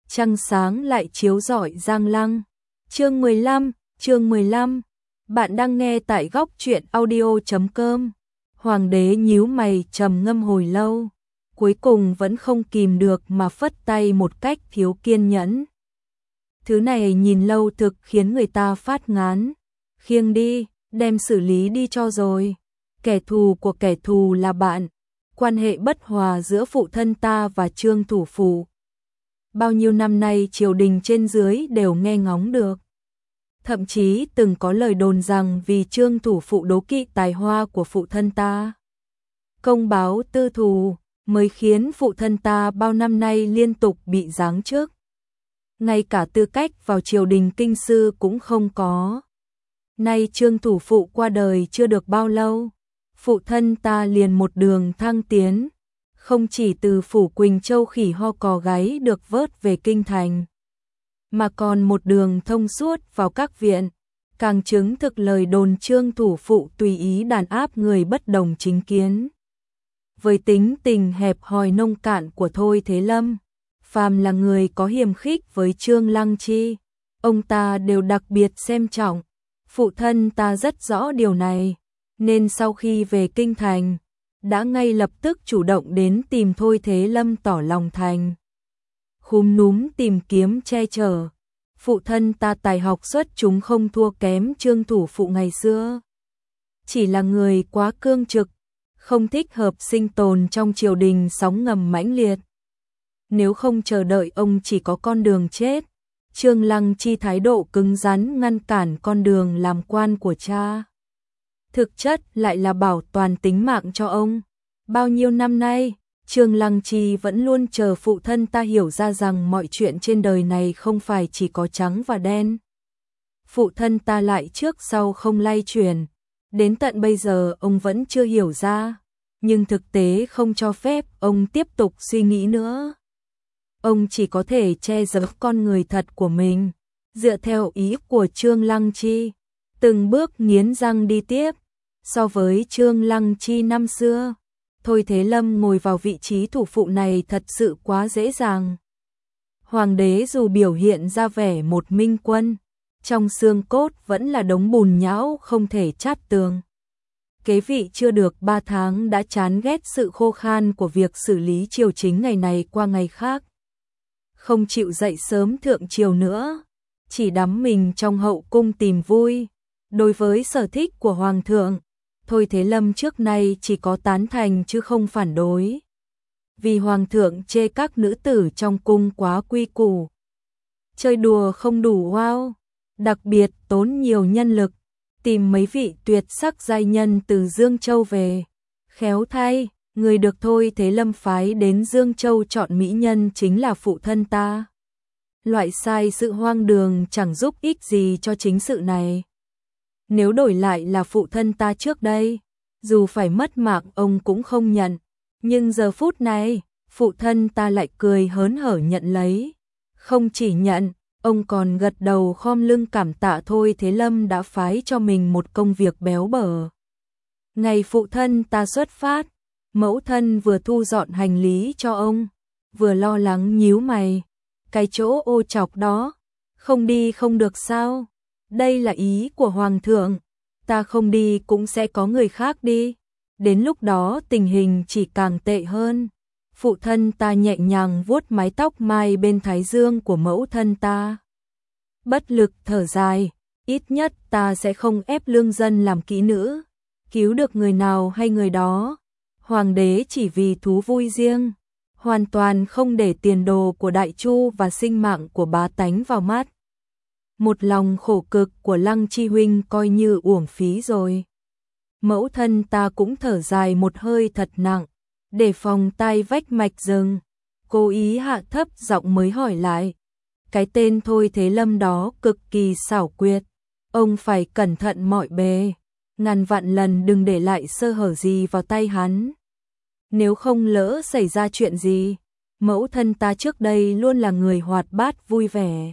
trăng sáng lại chiếu rọi Giang Lăng. Chương 15, bạn đang nghe tại góc truyện audio.com. Hoàng đế nhíu mày trầm ngâm hồi lâu, cuối cùng vẫn không kìm được mà phất tay một cách thiếu kiên nhẫn. Thứ này nhìn lâu thực khiến người ta phát ngán. Khiêng đi, đem xử lý đi cho rồi. Kẻ thù của kẻ thù là bạn. Quan hệ bất hòa giữa phụ thân ta và Trương thủ phủ. Bao nhiêu năm nay triều đình trên dưới đều nghe ngóng được. Thậm chí từng có lời đồn rằng vì Trương thủ phụ đố kỵ tài hoa của phụ thân ta, công báo tư thù, mới khiến phụ thân ta bao năm nay liên tục bị giáng chức. Ngay cả tư cách vào triều đình kinh sư cũng không có. Nay Trương thủ phụ qua đời chưa được bao lâu, phụ thân ta liền một đường thăng tiến, không chỉ từ phủ Quỳnh Châu khỉ ho cò gáy được vớt về kinh thành, mà còn một đường thông suốt vào các viện, càng chứng thực lời đồn Trương thủ phụ tùy ý đàn áp người bất đồng chính kiến. Với tính tình hẹp hòi nông cạn của Thôi Thế Lâm, phàm là người có hiềm khích với Trương Lăng Chi, ông ta đều đặc biệt xem trọng. Phụ thân ta rất rõ điều này, nên sau khi về kinh thành, đã ngay lập tức chủ động đến tìm Thôi Thế Lâm tỏ lòng thành. Khúm núm tìm kiếm che chở. Phụ thân ta tài học xuất chúng không thua kém Trương thủ phụ ngày xưa. Chỉ là người quá cương trực, không thích hợp sinh tồn trong triều đình sóng ngầm mãnh liệt. Nếu không chờ đợi ông chỉ có con đường chết. Trương Lăng Chi thái độ cứng rắn ngăn cản con đường làm quan của cha. Thực chất lại là bảo toàn tính mạng cho ông. Bao nhiêu năm nay, Trương Lăng Chi vẫn luôn chờ phụ thân ta hiểu ra rằng mọi chuyện trên đời này không phải chỉ có trắng và đen. Phụ thân ta lại trước sau không lay chuyển. Đến tận bây giờ ông vẫn chưa hiểu ra, nhưng thực tế không cho phép ông tiếp tục suy nghĩ nữa. Ông chỉ có thể che giấu con người thật của mình, dựa theo ý của Trương Lăng Chi, từng bước nghiến răng đi tiếp. So với Trương Lăng Chi năm xưa, Thôi Thế Lâm ngồi vào vị trí thủ phụ này thật sự quá dễ dàng. Hoàng đế dù biểu hiện ra vẻ một minh quân, trong xương cốt vẫn là đống bùn nhão không thể chát tường. Kế vị chưa được 3 tháng đã chán ghét sự khô khan của việc xử lý triều chính ngày này qua ngày khác. Không chịu dậy sớm thượng triều nữa, chỉ đắm mình trong hậu cung tìm vui. Đối với sở thích của Hoàng thượng, Thôi Thế Lâm trước nay chỉ có tán thành chứ không phản đối. Vì Hoàng thượng chê các nữ tử trong cung quá quy củ, chơi đùa không đủ wow, đặc biệt tốn nhiều nhân lực, tìm mấy vị tuyệt sắc giai nhân từ Dương Châu về. Khéo thay, người được Thôi Thế Lâm phái đến Dương Châu chọn mỹ nhân chính là phụ thân ta. Loại sai sự hoang đường chẳng giúp ích gì cho chính sự này. Nếu đổi lại là phụ thân ta trước đây, dù phải mất mạng ông cũng không nhận. Nhưng giờ phút này, phụ thân ta lại cười hớn hở nhận lấy. Không chỉ nhận, ông còn gật đầu khom lưng cảm tạ Thôi Thế Lâm đã phái cho mình một công việc béo bở. Ngày phụ thân ta xuất phát, mẫu thân vừa thu dọn hành lý cho ông, vừa lo lắng nhíu mày. Cái chỗ ô chọc đó, không đi không được sao? Đây là ý của Hoàng thượng, ta không đi cũng sẽ có người khác đi. Đến lúc đó tình hình chỉ càng tệ hơn. Phụ thân ta nhẹ nhàng vuốt mái tóc mai bên thái dương của mẫu thân ta. Bất lực thở dài, ít nhất ta sẽ không ép lương dân làm kỹ nữ, cứu được người nào hay người đó. Hoàng đế chỉ vì thú vui riêng, hoàn toàn không để tiền đồ của Đại Chu và sinh mạng của bá tánh vào mắt. Một lòng khổ cực của Lăng Chi huynh coi như uổng phí rồi. Mẫu thân ta cũng thở dài một hơi thật nặng, để phòng tai vách mạch rừng, cố ý hạ thấp giọng mới hỏi lại. Cái tên Thôi Thế Lâm đó cực kỳ xảo quyệt, ông phải cẩn thận mọi bề, ngàn vạn lần đừng để lại sơ hở gì vào tay hắn. Nếu không lỡ xảy ra chuyện gì, mẫu thân ta trước đây luôn là người hoạt bát vui vẻ.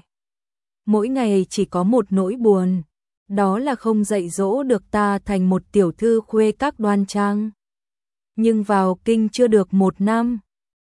Mỗi ngày chỉ có một nỗi buồn, đó là không dạy dỗ được ta thành một tiểu thư khuê các đoan trang. Nhưng vào kinh chưa được 1 năm,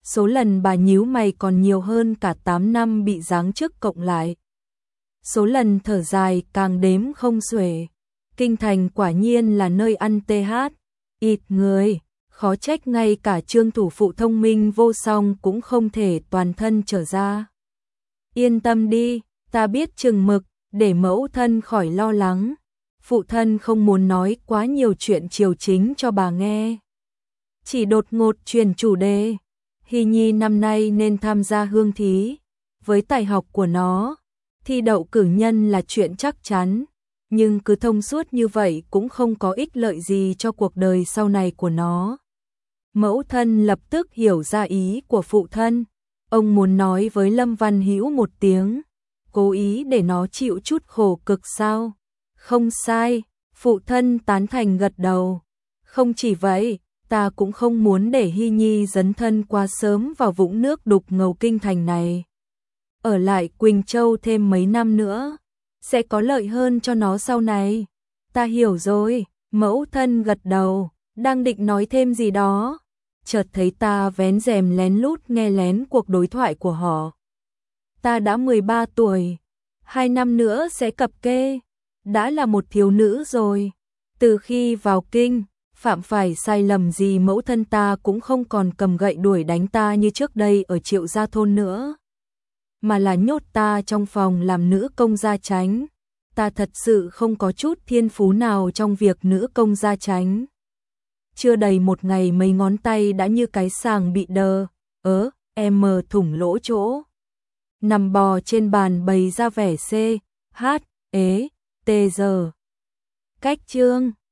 Số lần bà nhíu mày còn nhiều hơn cả 8 năm bị giáng chức cộng lại. Số lần thở dài càng đếm không xuể. Kinh thành quả nhiên là nơi ăn TH, ít người, khó trách ngay cả Trương thủ phụ thông minh vô song cũng không thể toàn thân trở ra. Yên tâm đi, ta biết chừng mực, để mẫu thân khỏi lo lắng. Phụ thân không muốn nói quá nhiều chuyện triều chính cho bà nghe. Chỉ đột ngột chuyển chủ đề. Hy Nhi năm nay nên tham gia hương thí. Với tài học của nó, thi đậu cử nhân là chuyện chắc chắn. Nhưng cứ thông suốt như vậy cũng không có ích lợi gì cho cuộc đời sau này của nó. Mẫu thân lập tức hiểu ra ý của phụ thân. Ông muốn nói với Lâm Văn Hữu một tiếng, cố ý để nó chịu chút khổ cực sao? Không sai, phụ thân tán thành gật đầu. Không chỉ vậy, ta cũng không muốn để Hy Nhi dấn thân quá sớm vào vũng nước đục ngầu kinh thành này. Ở lại Quỳnh Châu thêm mấy năm nữa, sẽ có lợi hơn cho nó sau này. Ta hiểu rồi, mẫu thân gật đầu, đang định nói thêm gì đó. Chợt thấy ta vén rèm lén lút nghe lén cuộc đối thoại của họ. Ta đã 13 tuổi, 2 năm nữa sẽ cập kê, đã là một thiếu nữ rồi. Từ khi vào kinh, phạm phải sai lầm gì mẫu thân ta cũng không còn cầm gậy đuổi đánh ta như trước đây ở Triệu Gia thôn nữa, mà là nhốt ta trong phòng làm nữ công gia chánh. Ta thật sự không có chút thiên phú nào trong việc nữ công gia chánh. Chưa đầy một ngày mấy ngón tay đã như cái sàng bị đờ, mờ thủng lỗ chỗ. Nằm bò trên bàn bày ra vẻ C, H, T giờ. Cách chương